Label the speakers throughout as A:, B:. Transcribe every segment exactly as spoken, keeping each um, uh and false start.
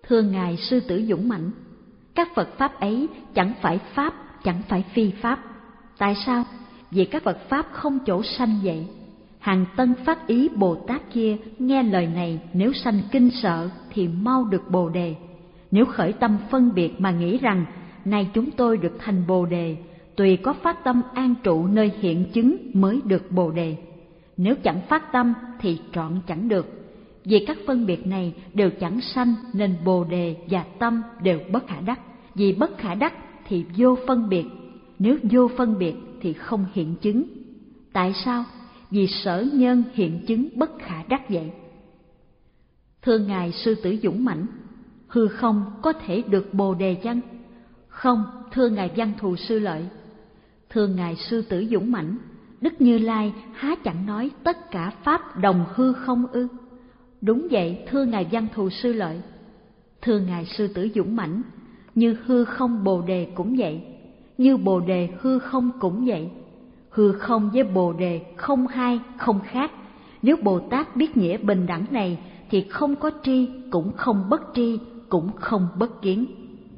A: Thưa Ngài Sư Tử Dũng Mãnh, các Phật Pháp ấy chẳng phải Pháp, chẳng phải phi Pháp. Tại sao? Vì các Phật Pháp không chỗ sanh vậy. Hàng tân phát ý Bồ Tát kia nghe lời này, nếu sanh kinh sợ thì mau được Bồ Đề. Nếu khởi tâm phân biệt mà nghĩ rằng nay chúng tôi được thành Bồ Đề, tùy có phát tâm an trụ nơi hiện chứng mới được Bồ Đề. Nếu chẳng phát tâm thì trọn chẳng được. Vì các phân biệt này đều chẳng sanh nên Bồ Đề và tâm đều bất khả đắc. Vì bất khả đắc thì vô phân biệt, nếu vô phân biệt thì không hiện chứng. Tại sao? Vì sở nhân hiện chứng bất khả đắc vậy. Thưa Ngài Sư Tử Dũng Mãnh, hư không có thể được Bồ Đề chăng? Không, thưa Ngài Văn Thù Sư Lợi. Thưa Ngài Sư Tử Dũng Mãnh, Đức Như Lai há chẳng nói tất cả Pháp đồng hư không ư? Đúng vậy, thưa Ngài Văn Thù Sư Lợi. Thưa Ngài Sư Tử Dũng Mãnh, như hư không Bồ Đề cũng vậy, như Bồ Đề hư không cũng vậy. Hư không với Bồ Đề không hai, không khác. Nếu Bồ Tát biết nghĩa bình đẳng này thì không có tri, cũng không bất tri, cũng không bất kiến.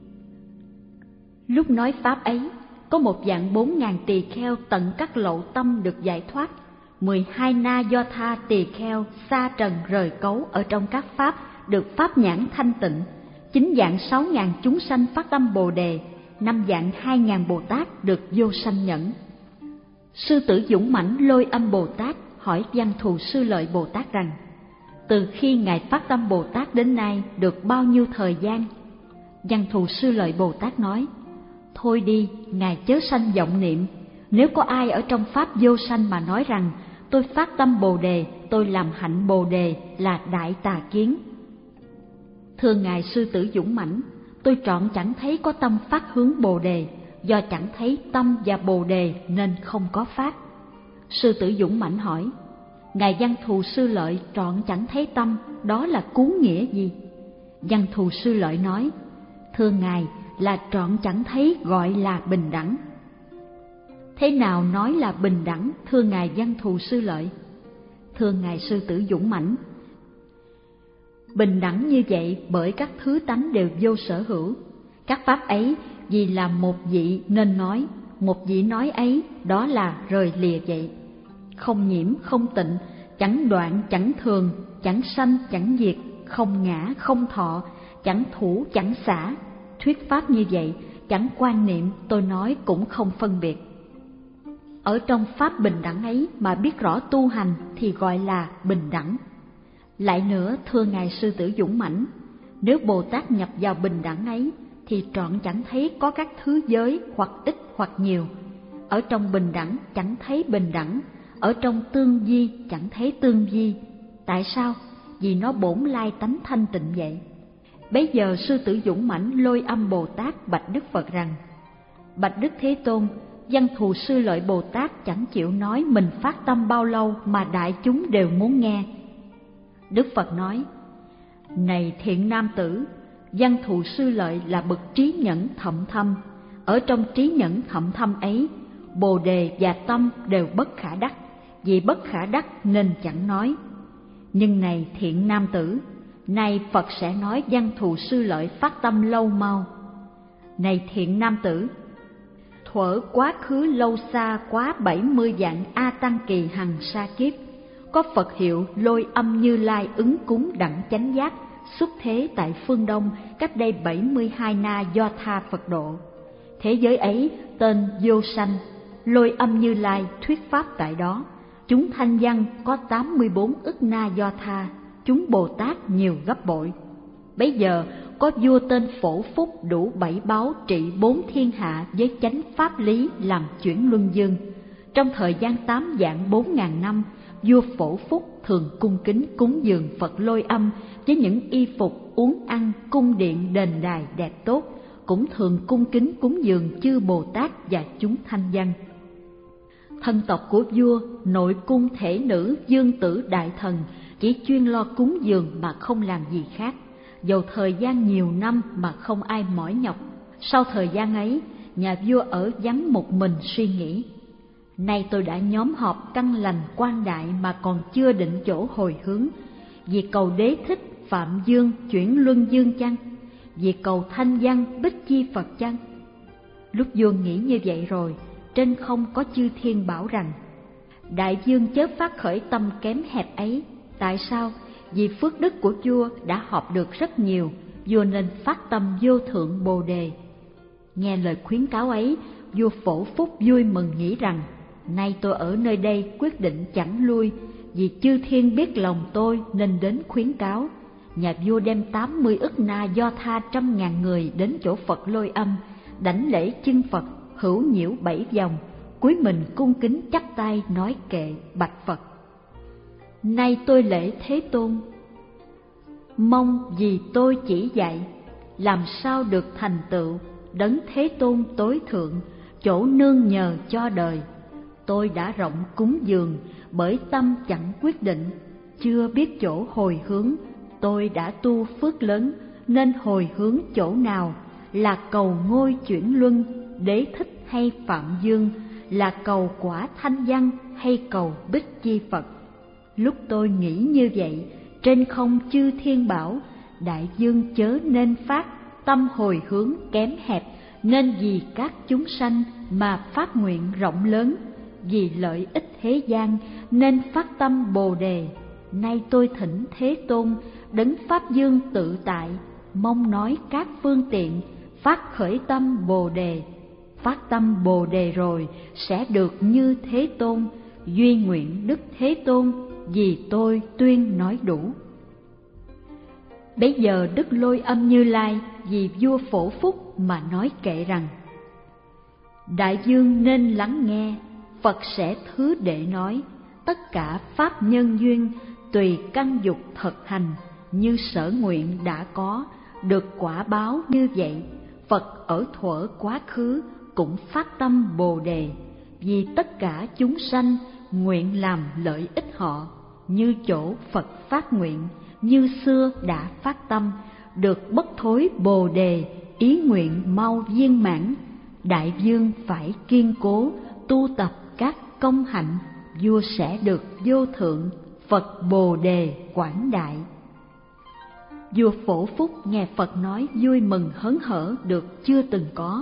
A: Lúc nói Pháp ấy, có một dạng bốn ngàn tỳ kheo tận các lậu tâm được giải thoát. Mười hai na do tha tỳ kheo xa trần rời cấu ở trong các Pháp được Pháp nhãn thanh tịnh. Chín dạng sáu ngàn chúng sanh phát tâm Bồ Đề. Năm dạng hai ngàn Bồ Tát được vô sanh nhẫn. Sư Tử Dũng Mãnh Lôi Âm Bồ Tát hỏi Văn Thù Sư Lợi Bồ Tát rằng: từ khi Ngài phát tâm Bồ Tát đến nay được bao nhiêu thời gian? Văn Thù Sư Lợi Bồ Tát nói: thôi đi, Ngài chớ sanh vọng niệm. Nếu có ai ở trong Pháp vô sanh mà nói rằng tôi phát tâm Bồ Đề, tôi làm hạnh Bồ Đề là đại tà kiến. Thưa Ngài Sư Tử Dũng Mãnh, tôi trọn chẳng thấy có tâm phát hướng Bồ Đề, do chẳng thấy tâm và Bồ Đề nên không có phát. Sư Tử Dũng Mãnh hỏi: Ngài Văn Thù Sư Lợi trọn chẳng thấy tâm, đó là cú nghĩa gì? Văn Thù Sư Lợi nói: thưa Ngài, là trọn chẳng thấy gọi là bình đẳng. Thế nào nói là bình đẳng, thưa Ngài Văn Thù Sư Lợi? Thưa Ngài Sư Tử Dũng Mãnh, bình đẳng như vậy bởi các thứ tánh đều vô sở hữu. Các Pháp ấy vì là một vị nên nói, một vị nói ấy đó là rời lìa vậy. Không nhiễm, không tịnh, chẳng đoạn, chẳng thường, chẳng sanh, chẳng diệt, không ngã, không thọ, chẳng thủ, chẳng xả. Thuyết Pháp như vậy, chẳng quan niệm, tôi nói cũng không phân biệt. Ở trong Pháp bình đẳng ấy mà biết rõ tu hành thì gọi là bình đẳng. Lại nữa, thưa Ngài Sư Tử Dũng Mãnh, nếu Bồ Tát nhập vào bình đẳng ấy thì trọn chẳng thấy có các thứ giới hoặc ít hoặc nhiều. Ở trong bình đẳng chẳng thấy bình đẳng, ở trong tương vi chẳng thấy tương vi. Tại sao? Vì nó bổn lai tánh thanh tịnh vậy. Bấy giờ Sư Tử Dũng Mãnh Lôi Âm Bồ Tát bạch Đức Phật rằng: bạch Đức Thế Tôn, Văn Thù Sư Lợi Bồ Tát chẳng chịu nói mình phát tâm bao lâu mà đại chúng đều muốn nghe. Đức Phật nói: này thiện nam tử, Văn Thù Sư Lợi là bậc trí nhẫn thậm thâm. Ở trong trí nhẫn thậm thâm ấy, Bồ Đề và tâm đều bất khả đắc. Vì bất khả đắc nên chẳng nói. Nhưng này thiện nam tử, nay Phật sẽ nói Văn Thù Sư Lợi phát tâm lâu mau. Này thiện nam tử, thuở quá khứ lâu xa quá bảy mươi vạn A Tăng kỳ hằng sa kiếp, có Phật hiệu Lôi Âm Như Lai ứng cúng đặng chánh giác xuất thế tại phương Đông cách đây bảy mươi hai na do tha Phật độ. Thế giới ấy tên vô sanh, Lôi Âm Như Lai thuyết pháp tại đó. Chúng thanh văn có tám mươi bốn ức na do tha, chúng Bồ Tát nhiều gấp bội. Bấy giờ có vua tên Phổ Phúc đủ bảy báo trị bốn thiên hạ với chánh pháp lý làm chuyển luân dương. Trong thời gian tám vạn bốn ngàn năm, vua Phổ Phúc thường cung kính cúng dường Phật Lôi Âm với những y phục, uống ăn, cung điện, đền đài đẹp tốt, cũng thường cung kính cúng dường chư Bồ Tát và chúng thanh văn. Thân tộc của vua, nội cung thể nữ, dương tử đại thần chỉ chuyên lo cúng dường mà không làm gì khác, dầu thời gian nhiều năm mà không ai mỏi nhọc. Sau thời gian ấy, nhà vua ở vắng một mình suy nghĩ: nay tôi đã nhóm họp căn lành quan đại mà còn chưa định chỗ hồi hướng, vì cầu đế thích Phạm Dương chuyển luân dương chăng? vì cầu thanh văn bích chi Phật chăng? Lúc vua nghĩ như vậy rồi, trên không có chư thiên bảo rằng: đại vương chớ phát khởi tâm kém hẹp ấy. Tại sao? Vì phước đức của vua đã họp được rất nhiều, vua nên phát tâm vô thượng bồ đề. Nghe lời khuyến cáo ấy, vua Phổ Phúc vui mừng nghĩ rằng: nay tôi ở nơi đây quyết định chẳng lui, vì chư thiên biết lòng tôi nên đến khuyến cáo. Nhà vua đem tám mươi ức na do tha trăm ngàn người đến chỗ Phật Lôi Âm, đảnh lễ chân Phật, hữu nhiễu bảy vòng, cúi mình cung kính chắp tay nói kệ bạch Phật: nay tôi lễ Thế Tôn, mong vì tôi chỉ dạy, làm sao được thành tựu đấng Thế Tôn tối thượng, chỗ nương nhờ cho đời. Tôi đã rộng cúng dường, bởi tâm chẳng quyết định, chưa biết chỗ hồi hướng. Tôi đã tu phước lớn, nên hồi hướng chỗ nào? Là cầu ngôi chuyển luân, Đế Thích hay Phạm Dương? Là cầu quả thanh văn hay cầu bích chi Phật? Lúc tôi nghĩ như vậy, trên không chư thiên bảo: đại vương chớ nên phát tâm hồi hướng kém hẹp, nên vì các chúng sanh mà phát nguyện rộng lớn, vì lợi ích thế gian nên phát tâm bồ đề. Nay tôi thỉnh Thế Tôn, đấng Pháp Dương tự tại, mong nói các phương tiện, phát khởi tâm bồ đề. Phát tâm bồ đề rồi sẽ được như Thế Tôn, duy nguyện Đức Thế Tôn, vì tôi tuyên nói đủ. Bấy giờ Đức Lôi Âm Như Lai vì vua Phổ Phúc mà nói kệ rằng: đại vương nên lắng nghe, Phật sẽ thứ để nói. Tất cả pháp nhân duyên tùy căn dục thực hành, như sở nguyện đã có, được quả báo như vậy. Phật ở thuở quá khứ cũng phát tâm bồ đề, vì tất cả chúng sanh nguyện làm lợi ích họ, như chỗ Phật phát nguyện, như xưa đã phát tâm, được bất thối bồ đề, ý nguyện mau viên mãn. Đại vương phải kiên cố tu tập các công hạnh, vua sẽ được vô thượng Phật bồ đề quảng đại. Vua Phổ Phúc nghe Phật nói vui mừng hớn hở được chưa từng có,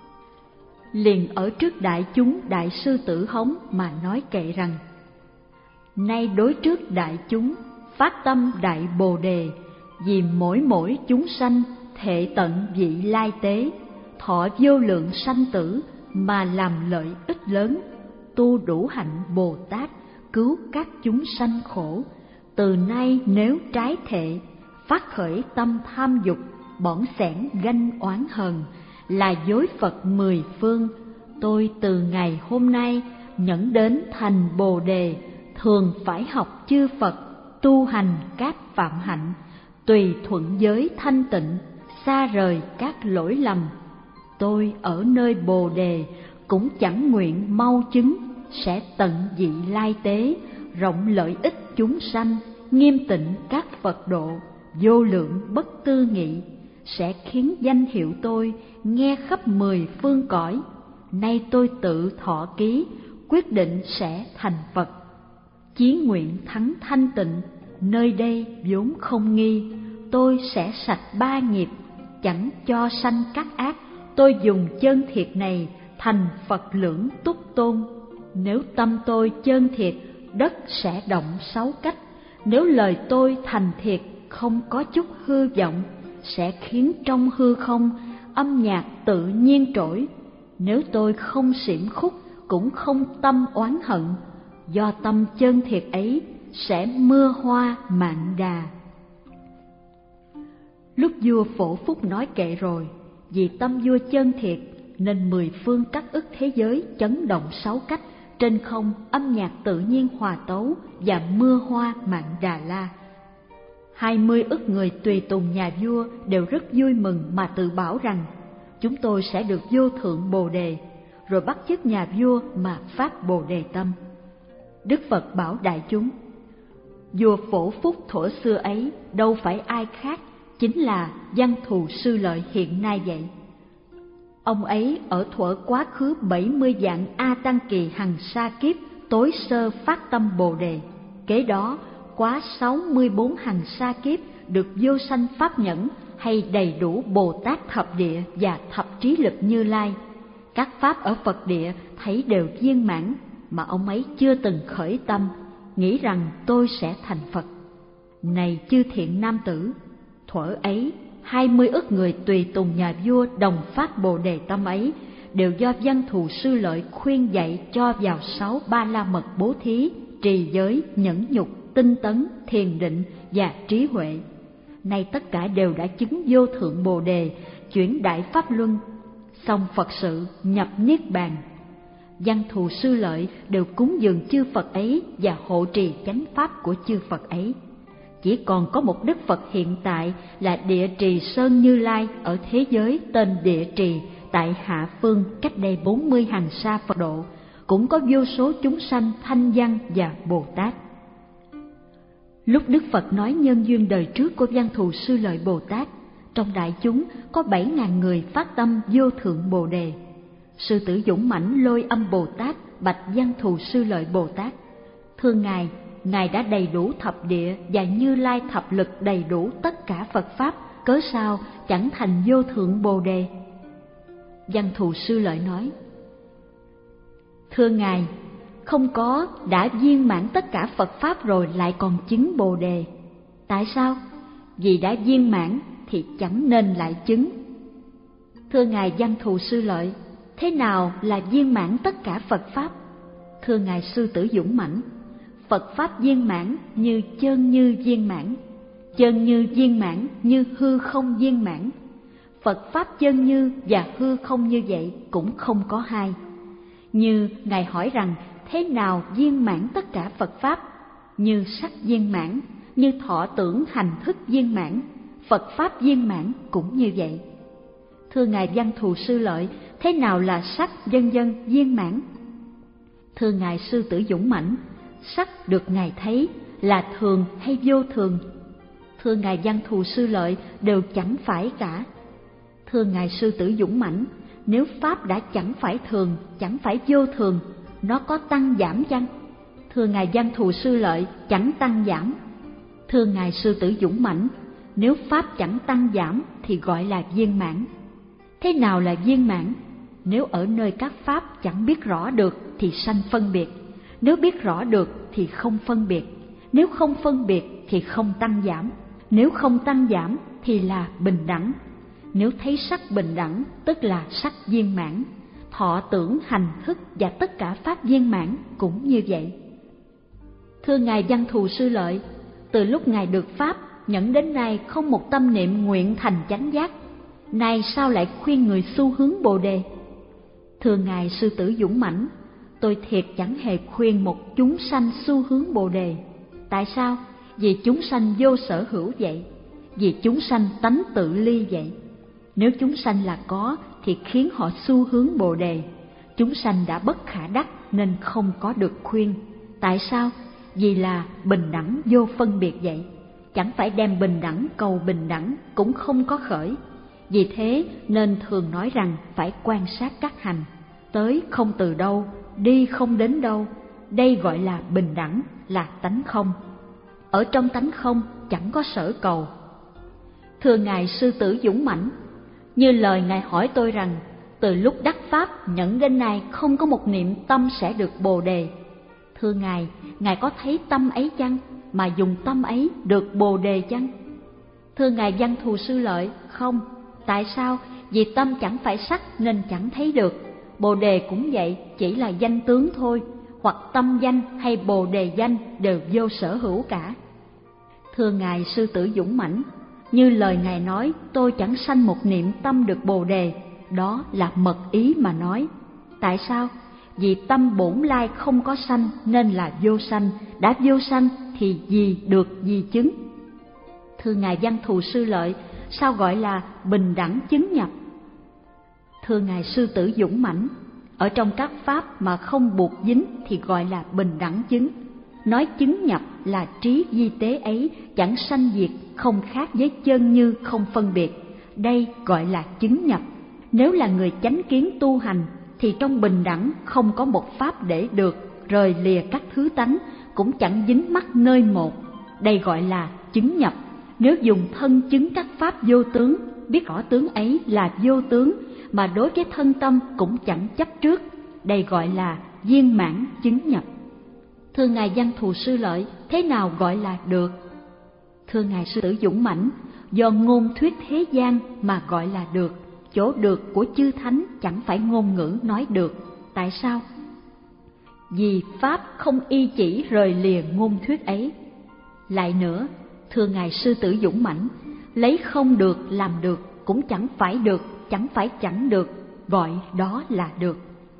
A: liền ở trước đại chúng đại sư Tử Hống mà nói kệ rằng: nay đối trước đại chúng phát tâm đại bồ đề, vì mỗi mỗi chúng sanh thệ tận vị lai tế, thọ vô lượng sanh tử mà làm lợi ích lớn, tu đủ hạnh Bồ Tát, cứu các chúng sanh khổ. Từ nay nếu trái thệ, phát khởi tâm tham dục, bỏng sẻn ganh oán hờn, là dối Phật mười phương. Tôi từ ngày hôm nay nhẫn đến thành bồ đề, thường phải học chư Phật, tu hành các phạm hạnh, tùy thuận giới thanh tịnh, xa rời các lỗi lầm. Tôi ở nơi bồ đề cũng chẳng nguyện mau chứng, sẽ tận vị lai tế, rộng lợi ích chúng sanh, nghiêm tịnh các Phật độ, vô lượng bất tư nghị, sẽ khiến danh hiệu tôi nghe khắp mười phương cõi. Nay tôi tự thọ ký, quyết định sẽ thành Phật. Chí nguyện thắng thanh tịnh, nơi đây vốn không nghi. Tôi sẽ sạch ba nghiệp, chẳng cho sanh các ác. Tôi dùng chân thiệt này thành Phật lưỡng túc tôn. Nếu tâm tôi chân thiệt, đất sẽ động sáu cách. Nếu lời tôi thành thiệt, không có chút hư vọng, sẽ khiến trong hư không âm nhạc tự nhiên trỗi. Nếu tôi không xỉm khúc, cũng không tâm oán hận, do tâm chân thiệt ấy sẽ mưa hoa mạn đà. Lúc vua Phổ Phúc nói kệ rồi, vì tâm vua chân thiệt nên mười phương các ức thế giới chấn động sáu cách, trên không âm nhạc tự nhiên hòa tấu và mưa hoa mạn đà la. Hai mươi ức người tùy tùng nhà vua đều rất vui mừng mà tự bảo rằng: chúng tôi sẽ được vô thượng bồ đề, rồi bắt chước nhà vua mà phát bồ đề tâm. Đức Phật bảo đại chúng: vua Phổ Phúc thuở xưa ấy đâu phải ai khác, chính là Văn Thù Sư Lợi hiện nay vậy. Ông ấy ở thuở quá khứ bảy mươi vạn A Tăng Kỳ hằng sa kiếp tối sơ phát tâm bồ đề, kế đó quá sáu mươi bốn hằng sa kiếp được vô sanh pháp nhẫn, hay đầy đủ Bồ Tát thập địa và thập trí lực Như Lai. Các pháp ở Phật địa thấy đều viên mãn, mà ông ấy chưa từng khởi tâm, nghĩ rằng tôi sẽ thành Phật. Này chư thiện nam tử, thuở ấy, hai mươi ức người tùy tùng nhà vua đồng phát Bồ Đề tâm ấy, đều do Văn Thù Sư Lợi khuyên dạy cho vào sáu ba la mật bố thí, trì giới, nhẫn nhục, tinh tấn, thiền định và trí huệ. Nay tất cả đều đã chứng vô thượng Bồ Đề, chuyển đại pháp luân, xong Phật sự nhập niết bàn. Văn Thù Sư Lợi đều cúng dường chư Phật ấy và hộ trì chánh pháp của chư Phật ấy. Chỉ còn có một Đức Phật hiện tại là Địa Trì Sơn Như Lai ở thế giới tên Địa Trì tại hạ phương cách đây bốn mươi hằng sa Phật độ, cũng có vô số chúng sanh thanh văn và Bồ Tát. Lúc Đức Phật nói nhân duyên đời trước của Văn Thù Sư Lợi Bồ Tát, trong đại chúng có bảy ngàn người phát tâm vô thượng Bồ Đề. Sư tử Dũng Mãnh Lôi Âm Bồ Tát bạch Văn Thù Sư Lợi Bồ Tát: thưa Ngài, Ngài đã đầy đủ thập địa và Như Lai thập lực đầy đủ tất cả Phật Pháp, cớ sao chẳng thành vô thượng Bồ Đề? Văn Thù Sư Lợi nói: thưa Ngài, không có đã viên mãn tất cả Phật Pháp rồi lại còn chứng Bồ Đề. Tại sao? Vì đã viên mãn thì chẳng nên lại chứng. Thưa Ngài Văn Thù Sư Lợi, thế nào là viên mãn tất cả Phật Pháp? Thưa Ngài Sư tử Dũng Mãnh, Phật Pháp viên mãn như chân như viên mãn, chân như viên mãn như hư không viên mãn. Phật Pháp chân như và hư không như vậy cũng không có hai. Như Ngài hỏi rằng thế nào viên mãn tất cả Phật Pháp? Như sắc viên mãn, như thọ tưởng hành thức viên mãn, Phật Pháp viên mãn cũng như vậy. Thưa Ngài Văn Thù Sư Lợi, thế nào là sắc vân vân viên mãn? Thưa Ngài Sư tử Dũng Mãnh, sắc được Ngài thấy là thường hay vô thường? Thưa Ngài Văn Thù Sư Lợi, đều chẳng phải cả. Thưa Ngài Sư tử Dũng Mãnh, nếu Pháp đã chẳng phải thường, chẳng phải vô thường, nó có tăng giảm chăng? Thưa Ngài Văn Thù Sư Lợi, chẳng tăng giảm. Thưa Ngài Sư tử Dũng Mãnh, nếu Pháp chẳng tăng giảm thì gọi là viên mãn. Thế nào là viên mãn? Nếu ở nơi các Pháp chẳng biết rõ được thì sanh phân biệt, nếu biết rõ được thì không phân biệt, nếu không phân biệt thì không tăng giảm, nếu không tăng giảm thì là bình đẳng. Nếu thấy sắc bình đẳng tức là sắc viên mãn, thọ tưởng hành thức và tất cả Pháp viên mãn cũng như vậy. Thưa Ngài Văn Thù Sư Lợi, từ lúc Ngài được Pháp nhẫn đến nay không một tâm niệm nguyện thành chánh giác, nay sao lại khuyên người xu hướng Bồ Đề? Thưa Ngài Sư tử Dũng Mãnh, tôi thiệt chẳng hề khuyên một chúng sanh xu hướng Bồ Đề. Tại sao? Vì chúng sanh vô sở hữu vậy, vì chúng sanh tánh tự ly vậy. Nếu chúng sanh là có thì khiến họ xu hướng Bồ Đề. Chúng sanh đã bất khả đắc nên không có được khuyên. Tại sao? Vì là bình đẳng vô phân biệt vậy. Chẳng phải đem bình đẳng cầu bình đẳng cũng không có khởi. Vì thế nên thường nói rằng phải quan sát các hành, tới không từ đâu, đi không đến đâu. Đây gọi là bình đẳng, là tánh không. Ở trong tánh không chẳng có sở cầu. Thưa Ngài Sư tử Dũng Mãnh, như lời Ngài hỏi tôi rằng từ lúc đắc Pháp nhẫn đến nay không có một niệm tâm sẽ được Bồ Đề. Thưa Ngài, Ngài có thấy tâm ấy chăng, mà dùng tâm ấy được Bồ Đề chăng? Thưa Ngài Văn Thù Sư Lợi, không. Tại sao? Vì tâm chẳng phải sắc nên chẳng thấy được. Bồ Đề cũng vậy, chỉ là danh tướng thôi, hoặc tâm danh hay Bồ Đề danh đều vô sở hữu cả. Thưa Ngài Sư tử Dũng Mãnh, như lời Ngài nói tôi chẳng sanh một niệm tâm được Bồ Đề, đó là mật ý mà nói. Tại sao? Vì tâm bổn lai không có sanh nên là vô sanh, đã vô sanh thì gì được gì chứng? Thưa Ngài Văn Thù Sư Lợi, sao gọi là bình đẳng chứng nhập? Thưa Ngài Sư tử Dũng Mãnh, ở trong các Pháp mà không buộc dính thì gọi là bình đẳng chứng. Nói chứng nhập là trí di tế ấy chẳng sanh diệt, không khác với chân như không phân biệt. Đây gọi là chứng nhập. Nếu là người chánh kiến tu hành thì trong bình đẳng không có một Pháp để được, rời lìa các thứ tánh, cũng chẳng dính mắc nơi một. Đây gọi là chứng nhập, nếu dùng thân chứng các pháp vô tướng, biết rõ tướng ấy là vô tướng, mà đối với thân tâm cũng chẳng chấp trước, đây gọi là viên mãn chứng nhập. Thưa Ngài Văn Thù Sư Lợi, thế nào gọi là được? Thưa Ngài Sư Tử Dũng Mãnh, do ngôn thuyết thế gian mà gọi là được, chỗ được của chư thánh chẳng phải ngôn ngữ nói được. Tại sao? Vì pháp không y chỉ rời lìa ngôn thuyết ấy. Lại nữa, thưa Ngài Sư Tử Dũng Mãnh, lấy không được làm được cũng chẳng phải được, chẳng phải chẳng được, gọi đó là được.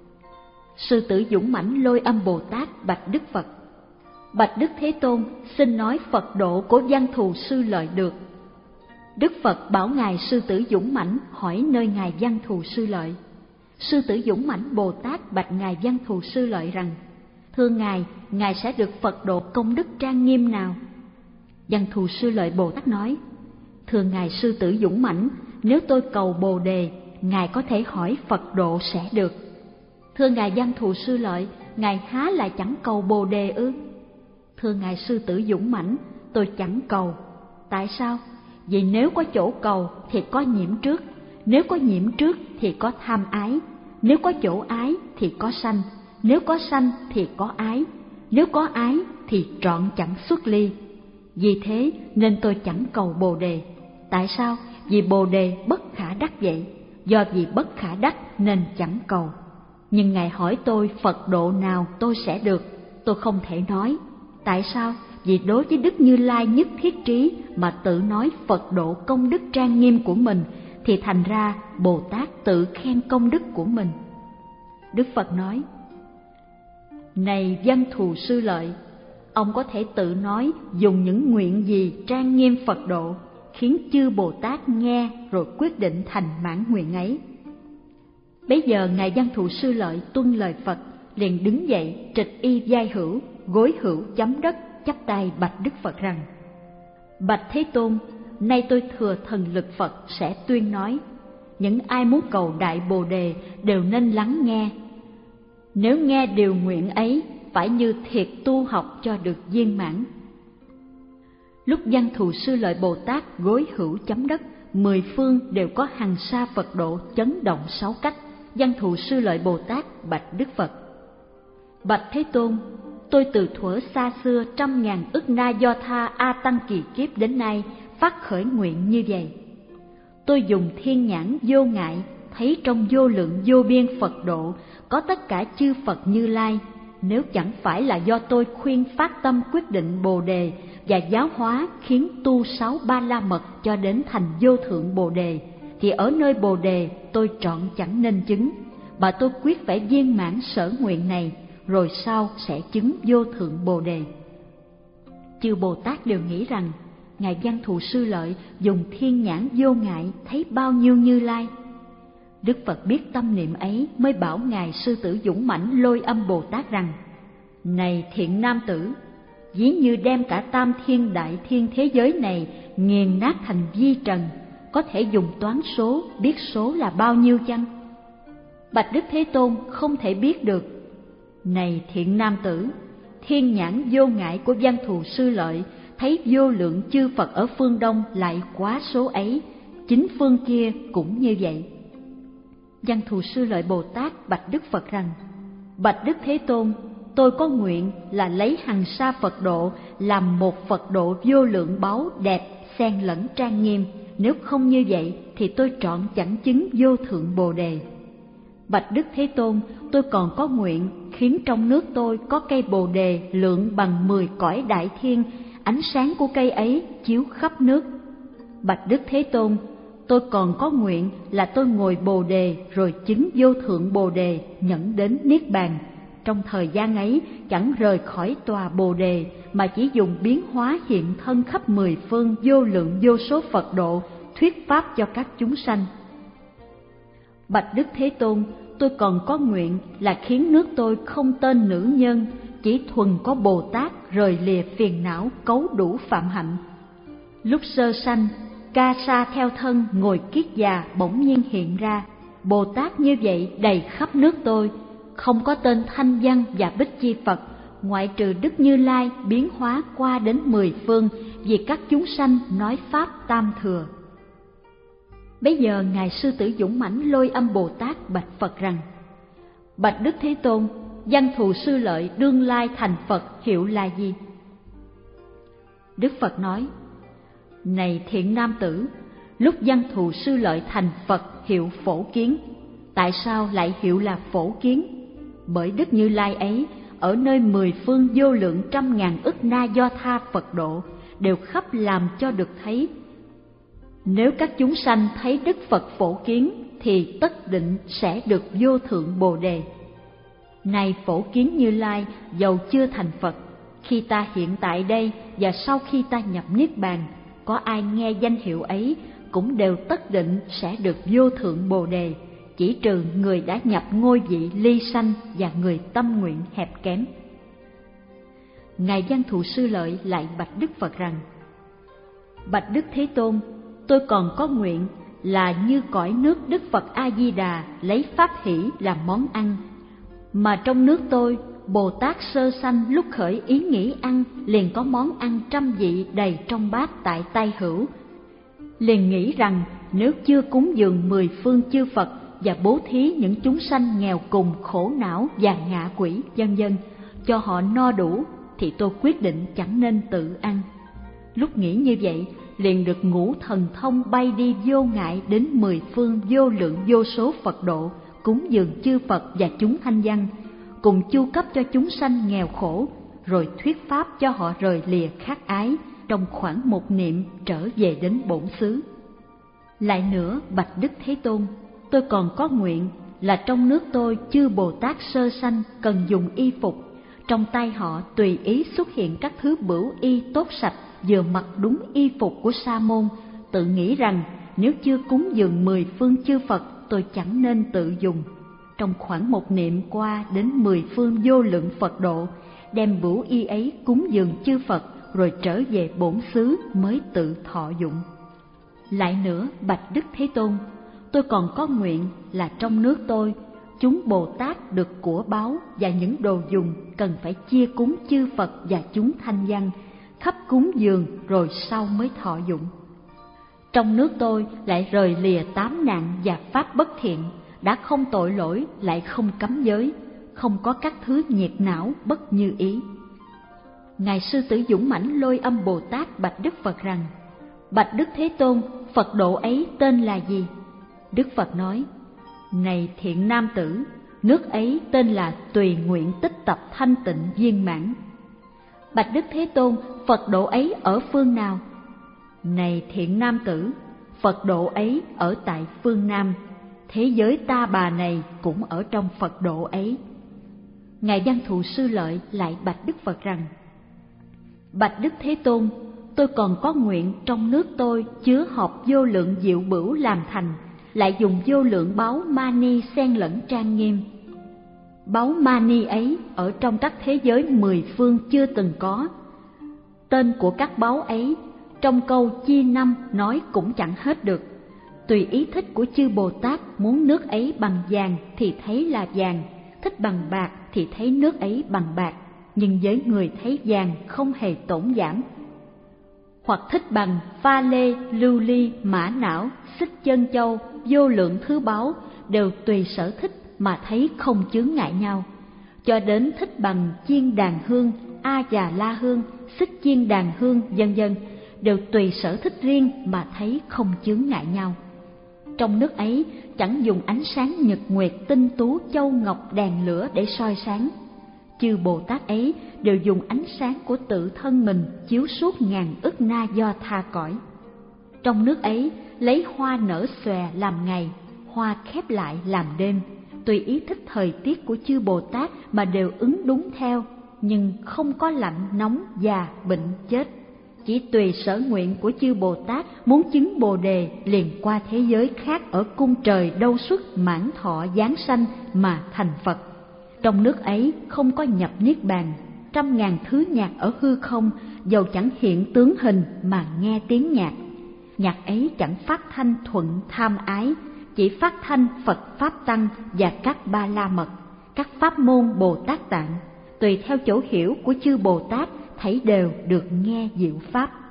A: Sư Tử Dũng Mãnh Lôi Âm Bồ Tát bạch Đức Phật: Bạch Đức Thế Tôn, xin nói Phật độ của Văn Thù Sư Lợi được. Đức Phật bảo Ngài Sư Tử Dũng Mãnh hỏi nơi Ngài Văn Thù Sư Lợi. Sư Tử Dũng Mãnh Bồ Tát bạch Ngài Văn Thù Sư Lợi rằng: Thưa Ngài, Ngài sẽ được Phật độ công đức trang nghiêm nào? Văn Thù Sư Lợi Bồ Tát nói: Thưa Ngài Sư Tử Dũng Mãnh, nếu tôi cầu Bồ Đề, Ngài có thể hỏi Phật độ sẽ được. Thưa Ngài Văn Thù Sư Lợi, Ngài há lại chẳng cầu Bồ Đề ư? Thưa Ngài Sư Tử Dũng Mãnh, tôi chẳng cầu. Tại sao? Vì nếu có chỗ cầu thì có nhiễm trước, nếu có nhiễm trước thì có tham ái, nếu có chỗ ái thì có sanh, nếu có sanh thì có ái, nếu có ái thì trọn chẳng xuất ly. Vì thế nên tôi chẳng cầu Bồ Đề. Tại sao? Vì Bồ Đề bất khả đắc vậy. Do vì bất khả đắc nên chẳng cầu. Nhưng Ngài hỏi tôi Phật độ nào tôi sẽ được, tôi không thể nói. Tại sao? Vì đối với Đức Như Lai nhất thiết trí mà tự nói Phật độ công đức trang nghiêm của mình, thì thành ra Bồ Tát tự khen công đức của mình. Đức Phật nói: Này Văn Thù Sư Lợi, ông có thể tự nói dùng những nguyện gì trang nghiêm Phật độ, khiến chư Bồ Tát nghe rồi quyết định thành mãn nguyện ấy. Bấy giờ Ngài Văn Thù Sư Lợi tuân lời Phật, liền đứng dậy trịch y vai hữu, gối hữu chấm đất, chắp tay bạch Đức Phật rằng: Bạch Thế Tôn, nay tôi thừa thần lực Phật sẽ tuyên nói. Những ai muốn cầu Đại Bồ Đề đều nên lắng nghe. Nếu nghe điều nguyện ấy, phải như thiệt tu học cho được viên mãn. Lúc Văn Thù Sư Lợi Bồ Tát gối hữu chấm đất, mười phương đều có hằng sa Phật độ chấn động sáu cách. Văn Thù Sư Lợi Bồ Tát bạch Đức Phật: Bạch Thế Tôn, tôi từ thuở xa xưa trăm ngàn ức na do tha a tăng kỳ kiếp đến nay phát khởi nguyện như vậy. Tôi dùng thiên nhãn vô ngại thấy trong vô lượng vô biên Phật độ có tất cả chư Phật Như Lai. Nếu chẳng phải là do tôi khuyên phát tâm quyết định Bồ Đề và giáo hóa khiến tu sáu ba la mật cho đến thành vô thượng Bồ Đề, thì ở nơi Bồ Đề tôi trọn chẳng nên chứng, mà tôi quyết phải viên mãn sở nguyện này, rồi sau sẽ chứng vô thượng Bồ Đề. Chư Bồ Tát đều nghĩ rằng Ngài Văn Thù Sư Lợi dùng thiên nhãn vô ngại thấy bao nhiêu Như Lai. Đức Phật biết tâm niệm ấy mới bảo Ngài Sư Tử Dũng Mãnh Lôi Âm Bồ Tát rằng: Này thiện nam tử, ví như đem cả tam thiên đại thiên thế giới này nghiền nát thành vi trần, có thể dùng toán số biết số là bao nhiêu chăng? Bạch Đức Thế Tôn, không thể biết được. Này thiện nam tử, thiên nhãn vô ngại của Văn Thù Sư Lợi thấy vô lượng chư Phật ở phương Đông lại quá số ấy, chính phương kia cũng như vậy. Văn Thù Sư Lợi Bồ Tát bạch Đức Phật rằng: Bạch Đức Thế Tôn, tôi có nguyện là lấy hằng sa Phật độ làm một Phật độ vô lượng báu đẹp, xen lẫn trang nghiêm. Nếu không như vậy thì tôi trọn chẳng chứng vô thượng Bồ Đề. Bạch Đức Thế Tôn, tôi còn có nguyện khiến trong nước tôi có cây Bồ Đề lượng bằng mười cõi đại thiên, ánh sáng của cây ấy chiếu khắp nước. Bạch Đức Thế Tôn, tôi còn có nguyện là tôi ngồi Bồ Đề rồi chứng vô thượng Bồ Đề nhẫn đến Niết Bàn. Trong thời gian ấy chẳng rời khỏi tòa Bồ Đề, mà chỉ dùng biến hóa hiện thân khắp mười phương vô lượng vô số Phật độ thuyết pháp cho các chúng sanh. Bạch Đức Thế Tôn, tôi còn có nguyện là khiến nước tôi không tên nữ nhân, chỉ thuần có Bồ Tát rời lìa phiền não cấu đủ phạm hạnh. Lúc sơ sanh, Ca Sa theo thân ngồi kiết già bỗng nhiên hiện ra. Bồ Tát như vậy đầy khắp nước tôi, không có tên Thanh Văn và Bích Chi Phật, ngoại trừ Đức Như Lai biến hóa qua đến mười phương vì các chúng sanh nói Pháp Tam Thừa. Bấy giờ Ngài Sư Tử Dũng Mãnh Lôi Âm Bồ Tát bạch Phật rằng: Bạch Đức Thế Tôn, Văn Thù Sư Lợi đương lai thành Phật hiệu là gì? Đức Phật nói: Này thiện nam tử, lúc Văn Thù Sư Lợi thành Phật hiệu Phổ Kiến. Tại sao lại hiệu là Phổ Kiến? Bởi Đức Như Lai ấy ở nơi mười phương vô lượng trăm ngàn ức na do tha Phật độ đều khắp làm cho được thấy. Nếu các chúng sanh thấy Đức Phật Phổ Kiến thì tất định sẽ được vô thượng Bồ Đề. Này Phổ Kiến Như Lai, dầu chưa thành Phật, khi ta hiện tại đây và sau khi ta nhập Niết Bàn, có ai nghe danh hiệu ấy cũng đều tất định sẽ được vô thượng Bồ Đề, chỉ trừ người đã nhập ngôi vị ly sanh và người tâm nguyện hẹp kém. Ngài Văn Thù Sư Lợi lại bạch Đức Phật rằng: Bạch Đức Thế Tôn, tôi còn có nguyện là như cõi nước Đức Phật A Di Đà lấy pháp hỷ làm món ăn, mà trong nước tôi Bồ Tát sơ sanh lúc khởi ý nghĩ ăn liền có món ăn trăm vị đầy trong bát tại tay hữu, liền nghĩ rằng nếu chưa cúng dường mười phương chư Phật và bố thí những chúng sanh nghèo cùng, khổ não và ngạ quỷ vân vân cho họ no đủ thì tôi quyết định chẳng nên tự ăn. Lúc nghĩ như vậy, liền được ngũ thần thông bay đi vô ngại đến mười phương vô lượng vô số Phật độ, cúng dường chư Phật và chúng thanh văn, cùng chu cấp cho chúng sanh nghèo khổ, rồi thuyết pháp cho họ rời lìa khát ái, trong khoảng một niệm trở về đến bổn xứ. Lại nữa, bạch Đức Thế Tôn, tôi còn có nguyện là trong nước tôi chư Bồ Tát sơ sanh cần dùng y phục, trong tay họ tùy ý xuất hiện các thứ bửu y tốt sạch, vừa mặc đúng y phục của sa môn, tự nghĩ rằng nếu chưa cúng dường mười phương chư Phật tôi chẳng nên tự dùng. Trong khoảng một niệm qua đến mười phương vô lượng Phật độ, đem bửu y ấy cúng dường chư Phật, rồi trở về bổn xứ mới tự thọ dụng. Lại nữa, bạch Đức Thế Tôn, tôi còn có nguyện là trong nước tôi, chúng Bồ Tát được của báu và những đồ dùng cần phải chia cúng chư Phật và chúng thanh văn, khắp cúng dường rồi sau mới thọ dụng. Trong nước tôi lại rời lìa tám nạn và pháp bất thiện, đã không tội lỗi lại không cấm giới, không có các thứ nhiệt não bất như ý. Ngài Sư Tử Dũng Mãnh Lôi Âm Bồ Tát bạch Đức Phật rằng: Bạch Đức Thế Tôn, Phật độ ấy tên là gì? Đức Phật nói: Này thiện nam tử, nước ấy tên là Tùy Nguyện Tích Tập Thanh Tịnh Viên Mãn. Bạch Đức Thế Tôn, Phật độ ấy ở phương nào? Này thiện nam tử, Phật độ ấy ở tại phương Nam, thế giới Ta Bà này cũng ở trong Phật độ ấy. Ngài Văn Thù Sư Lợi lại bạch Đức Phật rằng: Bạch Đức Thế Tôn, tôi còn có nguyện trong nước tôi chứa hộp vô lượng diệu bửu làm thành, lại dùng vô lượng báu mani xen lẫn trang nghiêm. Báu mani ấy ở trong các thế giới mười phương chưa từng có. Tên của các báu ấy trong câu chia năm nói cũng chẳng hết được. Tùy ý thích của chư Bồ Tát, muốn nước ấy bằng vàng thì thấy là vàng, thích bằng bạc thì thấy nước ấy bằng bạc, nhưng với người thấy vàng không hề tổn giảm. Hoặc thích bằng pha lê, lưu ly, mã não, xích chân châu, vô lượng thứ báu, đều tùy sở thích mà thấy không chướng ngại nhau. Cho đến thích bằng chiên đàn hương, a già la hương, xích chiên đàn hương, vân vân, đều tùy sở thích riêng mà thấy không chướng ngại nhau. Trong nước ấy chẳng dùng ánh sáng nhật nguyệt tinh tú châu ngọc đèn lửa để soi sáng. Chư Bồ Tát ấy đều dùng ánh sáng của tự thân mình chiếu suốt ngàn ức na do tha cõi. Trong nước ấy lấy hoa nở xòe làm ngày, hoa khép lại làm đêm, tùy ý thích thời tiết của chư Bồ Tát mà đều ứng đúng theo, nhưng không có lạnh, nóng, già, bệnh, chết. Chỉ tùy sở nguyện của chư Bồ Tát muốn chứng Bồ Đề liền qua thế giới khác ở cung trời đâu xuất mãn thọ giáng sanh mà thành Phật. Trong nước ấy không có nhập niết bàn, trăm ngàn thứ nhạc ở hư không, dầu chẳng hiện tướng hình mà nghe tiếng nhạc. Nhạc ấy chẳng phát thanh thuận tham ái, chỉ phát thanh Phật Pháp Tăng và các ba la mật, các pháp môn Bồ Tát Tạng, tùy theo chỗ hiểu của chư Bồ Tát, thảy đều được nghe diệu pháp.